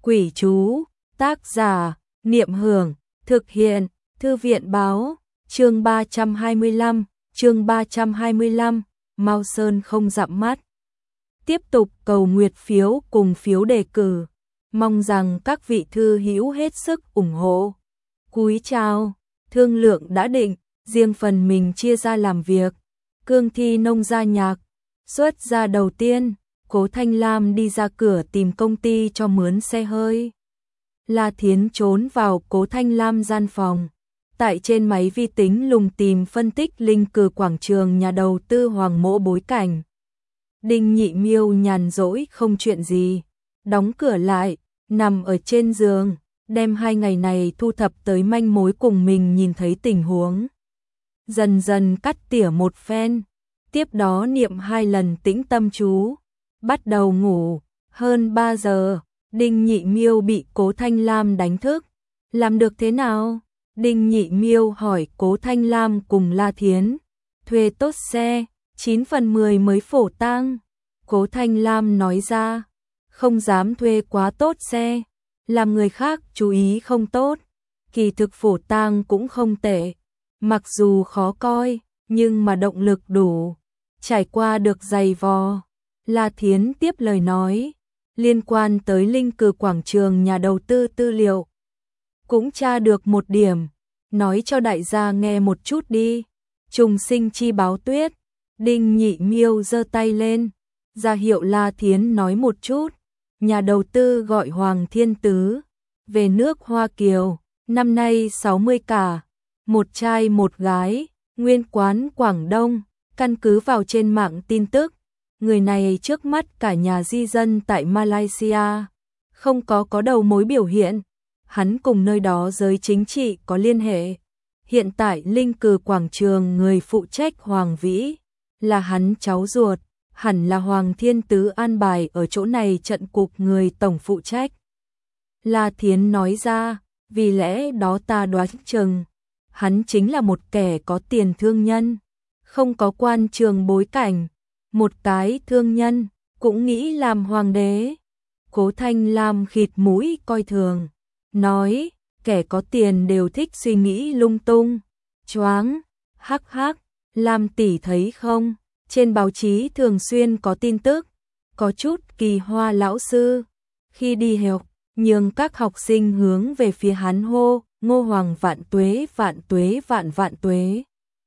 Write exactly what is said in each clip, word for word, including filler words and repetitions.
Quỷ chú, tác giả, Niệm Hưởng, thực hiện, Thư viện báo, chương ba trăm hai mươi lăm, chương ba trăm hai mươi lăm, Mao Sơn không dặm mắt. Tiếp tục cầu nguyệt phiếu cùng phiếu đề cử, mong rằng các vị thư hữu hết sức ủng hộ. Cúi chào, thương lượng đã định, riêng phần mình chia ra làm việc. Cương thi nông gia nhạc, xuất ra đầu tiên, Cố Thanh Lam đi ra cửa tìm công ty cho mướn xe hơi. La Thiến trốn vào Cố Thanh Lam gian phòng. Tại trên máy vi tính lùng tìm phân tích linh cừ quảng trường nhà đầu tư Hoàng Mỗ bối cảnh. Đinh Nhị Miêu nhàn rỗi không chuyện gì, đóng cửa lại, nằm ở trên giường, đem hai ngày này thu thập tới manh mối cùng mình nhìn thấy tình huống. Dần dần cắt tỉa một phen, tiếp đó niệm hai lần tĩnh tâm chú, bắt đầu ngủ. Hơn ba giờ, Đinh Nhị Miêu bị Cố Thanh Lam đánh thức. Làm được thế nào? Đinh Nhị Miêu hỏi Cố Thanh Lam cùng La Thiến. Thuê tốt xe, chín phần mười mới phổ tang. Cố Thanh Lam nói ra, không dám thuê quá tốt xe, làm người khác chú ý không tốt. Kỳ thực phổ tang cũng không tệ, mặc dù khó coi, nhưng mà động lực đủ, trải qua được dày vò. La Thiến tiếp lời nói, liên quan tới linh cừ quảng trường nhà đầu tư tư liệu, cũng tra được một điểm, nói cho đại gia nghe một chút đi. Trùng sinh chi báo tuyết. Đinh Nhị Miêu giơ tay lên, ra hiệu La Thiến nói một chút. Nhà đầu tư gọi Hoàng Thiên Tứ, về nước Hoa Kiều, năm nay sáu mươi cả, một trai một gái, nguyên quán Quảng Đông. Căn cứ vào trên mạng tin tức, người này trước mắt cả nhà di dân tại Malaysia, không có có đầu mối biểu hiện. Hắn cùng nơi đó giới chính trị có liên hệ. Hiện tại linh cừ quảng trường người phụ trách Hoàng Vĩ, là hắn cháu ruột, hẳn là Hoàng Thiên Tứ an bài ở chỗ này trận cục người tổng phụ trách. La Thiến nói ra, vì lẽ đó ta đoán chừng, hắn chính là một kẻ có tiền thương nhân, không có quan trường bối cảnh, một cái thương nhân, cũng nghĩ làm hoàng đế. Cố Thanh Lam khịt mũi coi thường, nói, kẻ có tiền đều thích suy nghĩ lung tung, choáng, hắc hắc. Lam tỷ thấy không, trên báo chí thường xuyên có tin tức, có chút Kỳ Hoa lão sư, khi đi học, nhường các học sinh hướng về phía hắn hô, Ngô Hoàng vạn tuế vạn tuế vạn vạn tuế.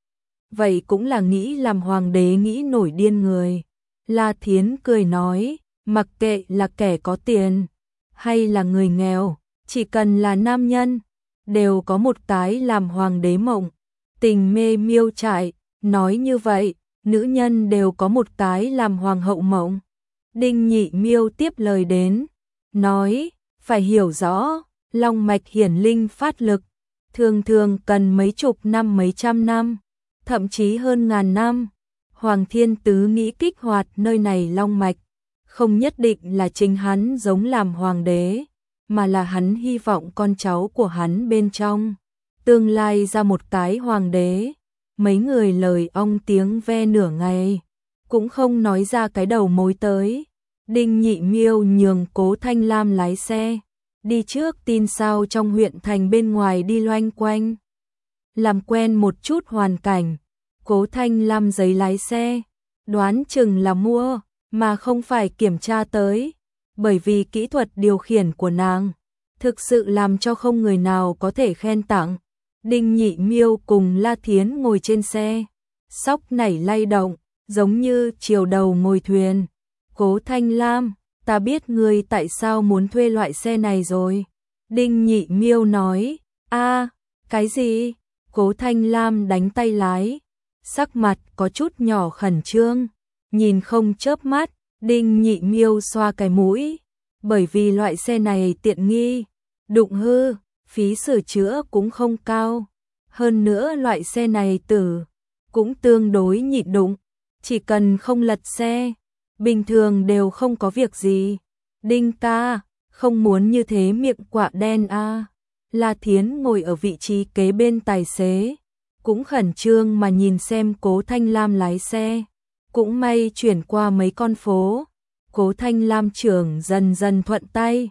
Vậy cũng là nghĩ làm hoàng đế nghĩ nổi điên người. La Thiến cười nói, mặc kệ là kẻ có tiền, hay là người nghèo, chỉ cần là nam nhân, đều có một cái làm hoàng đế mộng. Tình mê miêu trại, nói như vậy, nữ nhân đều có một cái làm hoàng hậu mộng. Đinh Nhị Miêu tiếp lời đến, nói, phải hiểu rõ, long mạch hiển linh phát lực, thường thường cần mấy chục năm mấy trăm năm, thậm chí hơn ngàn năm. Hoàng Thiên Tứ nghĩ kích hoạt nơi này long mạch, không nhất định là chính hắn giống làm hoàng đế, mà là hắn hy vọng con cháu của hắn bên trong tương lai ra một cái hoàng đế. Mấy người lời ong tiếng ve nửa ngày, cũng không nói ra cái đầu mối tới. Đinh Nhị Miêu nhường Cố Thanh Lam lái xe, đi trước tin sao trong huyện thành bên ngoài đi loanh quanh, làm quen một chút hoàn cảnh. Cố Thanh Lam giấy lái xe, đoán chừng là mua, mà không phải kiểm tra tới, bởi vì kỹ thuật điều khiển của nàng thực sự làm cho không người nào có thể khen tặng. Đinh Nhị Miêu cùng La Thiến ngồi trên xe, sóc nảy lay động, giống như chiều đầu ngồi thuyền. Cố Thanh Lam, ta biết ngươi tại sao muốn thuê loại xe này rồi. Đinh Nhị Miêu nói, a, cái gì? Cố Thanh Lam đánh tay lái, sắc mặt có chút nhỏ khẩn trương, nhìn không chớp mắt. Đinh Nhị Miêu xoa cái mũi, bởi vì loại xe này tiện nghi, đụng hư, phí sửa chữa cũng không cao. Hơn nữa loại xe này tử cũng tương đối nhịn đụng, chỉ cần không lật xe, bình thường đều không có việc gì. Đinh ca, không muốn như thế miệng quạ đen a. À. La Thiến ngồi ở vị trí kế bên tài xế, cũng khẩn trương mà nhìn xem Cố Thanh Lam lái xe. Cũng may chuyển qua mấy con phố, Cố Thanh Lam trưởng dần dần thuận tay,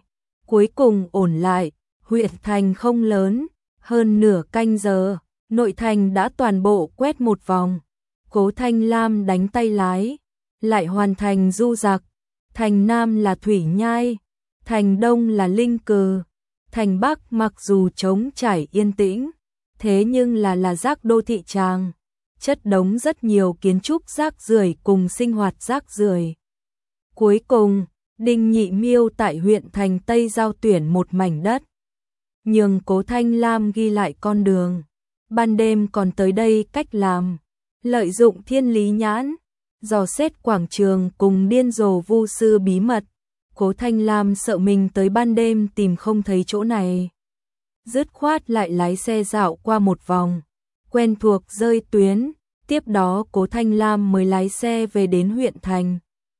Cuối cùng ổn lại, huyện thành không lớn, hơn nửa canh giờ, nội thành đã toàn bộ quét một vòng. Cố Thanh Lam đánh tay lái, lại hoàn thành du giặc. Thành Nam là Thủy Nhai, thành Đông là Linh Cừ, thành Bắc mặc dù trống trải yên tĩnh, thế nhưng là là rác đô thị tràng, chất đống rất nhiều kiến trúc rác rưởi cùng sinh hoạt rác rưởi. Cuối cùng, Đinh Nhị Miêu tại huyện thành Tây giao tuyển một mảnh đất, nhường Cố Thanh Lam ghi lại con đường, ban đêm còn tới đây cách làm, lợi dụng thiên lý nhãn, dò xét quảng trường cùng điên rồ vu sư bí mật. Cố Thanh Lam sợ mình tới ban đêm tìm không thấy chỗ này, dứt khoát lại lái xe dạo qua một vòng, quen thuộc rơi tuyến, tiếp đó Cố Thanh Lam mới lái xe về đến huyện thành.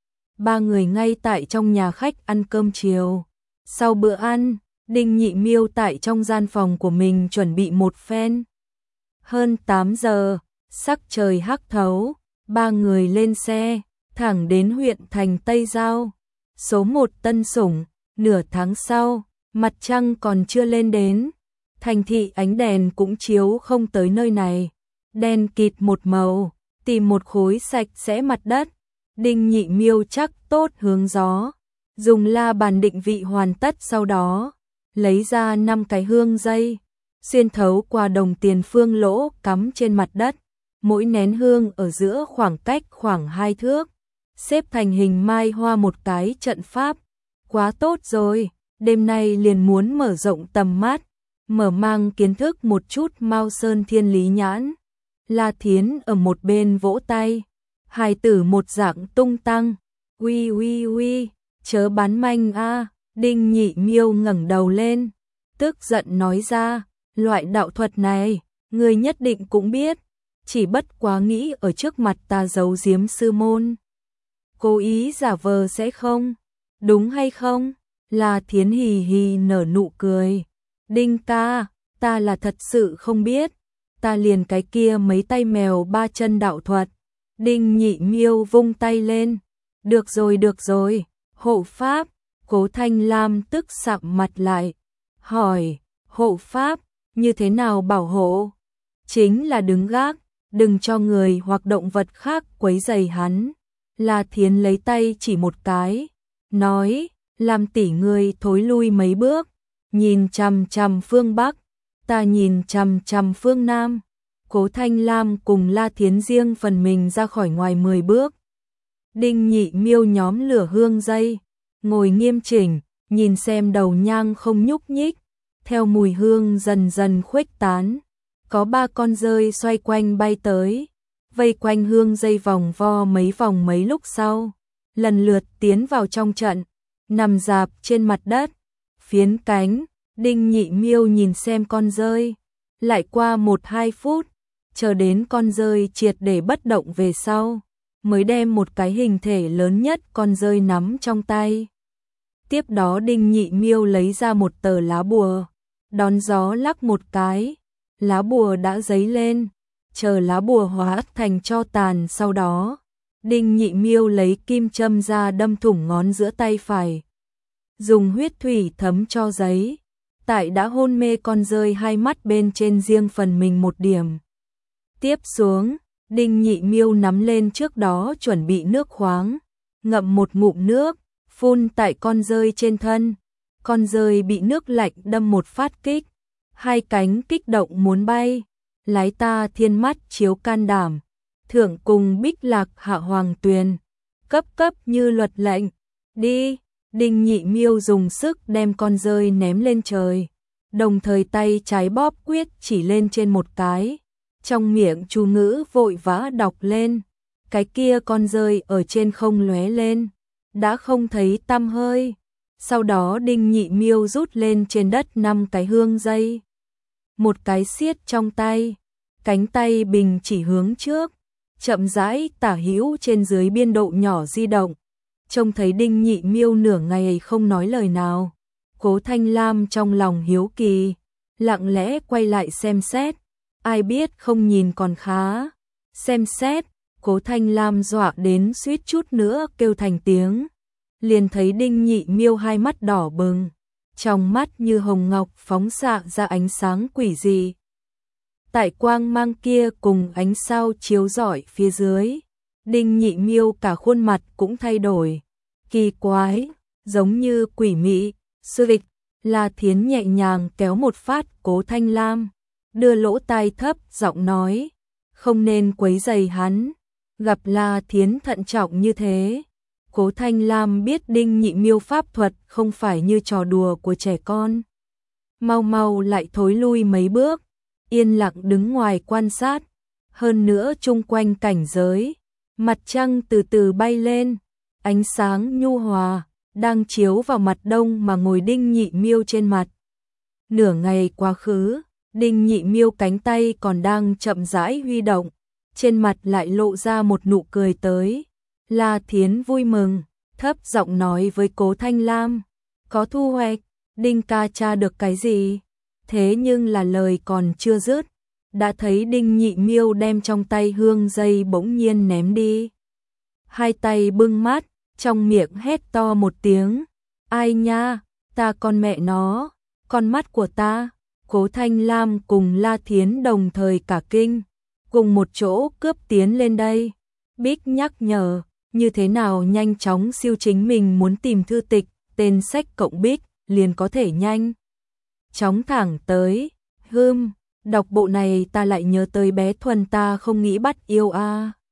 Ba người ngay tại trong nhà khách ăn cơm chiều. Sau bữa ăn, Đinh Nhị Miêu tại trong gian phòng của mình chuẩn bị một phen. Hơn tám giờ, sắc trời hắc thấu, ba người lên xe, thẳng đến huyện thành Tây Giao. Số một Tân Sủng, nửa tháng sau, mặt trăng còn chưa lên đến. Thành thị ánh đèn cũng chiếu không tới nơi này. Đen kịt một màu, tìm một khối sạch sẽ mặt đất. Đinh Nhị Miêu chắc tốt hướng gió, dùng la bàn định vị hoàn tất, sau đó lấy ra năm cái hương dây, xuyên thấu qua đồng tiền phương lỗ cắm trên mặt đất, mỗi nén hương ở giữa khoảng cách khoảng hai thước, xếp thành hình mai hoa một cái trận pháp. Quá tốt rồi, đêm nay liền muốn mở rộng tầm mắt, mở mang kiến thức một chút Mao Sơn Thiên Lý Nhãn. La Thiến ở một bên vỗ tay, hài tử một dạng tung tăng, uy uy uy, chớ bán manh a. Đinh Nhị Miêu ngẩng đầu lên, tức giận nói ra, loại đạo thuật này, người nhất định cũng biết, chỉ bất quá nghĩ ở trước mặt ta giấu giếm sư môn. Cố ý giả vờ sẽ không, đúng hay không? La Thiến hì hì nở nụ cười, Đinh ca, ta là thật sự không biết, ta liền cái kia mấy tay mèo ba chân đạo thuật. Đinh Nhị Miêu vung tay lên, được rồi được rồi, hộ pháp. Cố Thanh Lam tức sạm mặt lại, hỏi, hộ pháp, như thế nào bảo hộ? Chính là đứng gác, đừng cho người hoặc động vật khác quấy rầy hắn. La Thiến lấy tay chỉ một cái, nói, làm tỷ người thối lui mấy bước, nhìn chằm chằm phương Bắc, ta nhìn chằm chằm phương Nam. Cố Thanh Lam cùng La Thiến riêng phần mình ra khỏi ngoài mười bước. Đinh Nhị Miêu nhóm lửa hương dây, ngồi nghiêm chỉnh, nhìn xem đầu nhang không nhúc nhích, theo mùi hương dần dần khuếch tán, có ba con dơi xoay quanh bay tới, vây quanh hương dây vòng vo mấy vòng, mấy lúc sau, lần lượt tiến vào trong trận, nằm rạp trên mặt đất, phiến cánh. Đinh Nhị Miêu nhìn xem con dơi, lại qua một hai phút, chờ đến con dơi triệt để bất động về sau, mới đem một cái hình thể lớn nhất con dơi nắm trong tay. Tiếp đó Đinh Nhị Miêu lấy ra một tờ lá bùa, đón gió lắc một cái, lá bùa đã dấy lên, chờ lá bùa hóa thành tro tàn. Sau đó, Đinh Nhị Miêu lấy kim châm ra đâm thủng ngón giữa tay phải, dùng huyết thủy thấm cho giấy, tại đã hôn mê con dơi hai mắt bên trên riêng phần mình một điểm. Tiếp xuống, Đinh Nhị Miêu nắm lên trước đó chuẩn bị nước khoáng, ngậm một ngụm nước, phun tại con dơi trên thân. Con dơi bị nước lạnh đâm một phát kích, hai cánh kích động muốn bay, lái ta thiên mắt chiếu can đảm, thượng cùng bích lạc hạ hoàng tuyền, cấp cấp như luật lệnh, đi. Đinh Nhị Miêu dùng sức đem con dơi ném lên trời, đồng thời tay trái bóp quyết chỉ lên trên một cái, trong miệng chú ngữ vội vã đọc lên, cái kia con dơi ở trên không lóe lên, đã không thấy tăm hơi. Sau đó Đinh Nhị Miêu rút lên trên đất năm cái hương dây, một cái siết trong tay, cánh tay bình chỉ hướng trước, chậm rãi tả hữu trên dưới biên độ nhỏ di động. Trông thấy Đinh Nhị Miêu nửa ngày không nói lời nào, Cố Thanh Lam trong lòng hiếu kỳ, lặng lẽ quay lại xem xét, ai biết không nhìn còn khá. Xem xét, Cố Thanh Lam dọa đến suýt chút nữa kêu thành tiếng, liền thấy Đinh Nhị Miêu hai mắt đỏ bừng, trong mắt như hồng ngọc phóng xạ ra ánh sáng quỷ dị. Tại quang mang kia cùng ánh sao chiếu rọi phía dưới, Đinh Nhị Miêu cả khuôn mặt cũng thay đổi, kỳ quái, giống như quỷ mị. Sư địch, La Thiến nhẹ nhàng kéo một phát Cố Thanh Lam, đưa lỗ tai thấp giọng nói, không nên quấy rầy hắn. Gặp La Thiến thận trọng như thế, Cố Thanh Lam biết Đinh Nhị Miêu pháp thuật không phải như trò đùa của trẻ con. Mau mau lại thối lui mấy bước, yên lặng đứng ngoài quan sát. Hơn nữa chung quanh cảnh giới, mặt trăng từ từ bay lên, ánh sáng nhu hòa đang chiếu vào mặt đông mà ngồi Đinh Nhị Miêu trên mặt. Nửa ngày quá khứ, Đinh Nhị Miêu cánh tay còn đang chậm rãi huy động, trên mặt lại lộ ra một nụ cười tới. La Thiến vui mừng, thấp giọng nói với Cố Thanh Lam, có thu hoạch, Đinh ca tra được cái gì? Thế nhưng là lời còn chưa dứt, đã thấy Đinh Nhị Miêu đem trong tay hương dây bỗng nhiên ném đi. Hai tay bưng mắt, trong miệng hét to một tiếng, ai nha, ta con mẹ nó, con mắt của ta. Cố Thanh Lam cùng La Thiến đồng thời cả kinh, cùng một chỗ cướp tiến lên đây. Bích nhắc nhở, như thế nào nhanh chóng siêu chính mình muốn tìm thư tịch, tên sách cộng Bích, liền có thể nhanh chóng thẳng tới. Hưm, đọc bộ này ta lại nhớ tới bé Thuần ta không nghĩ bắt yêu a. À.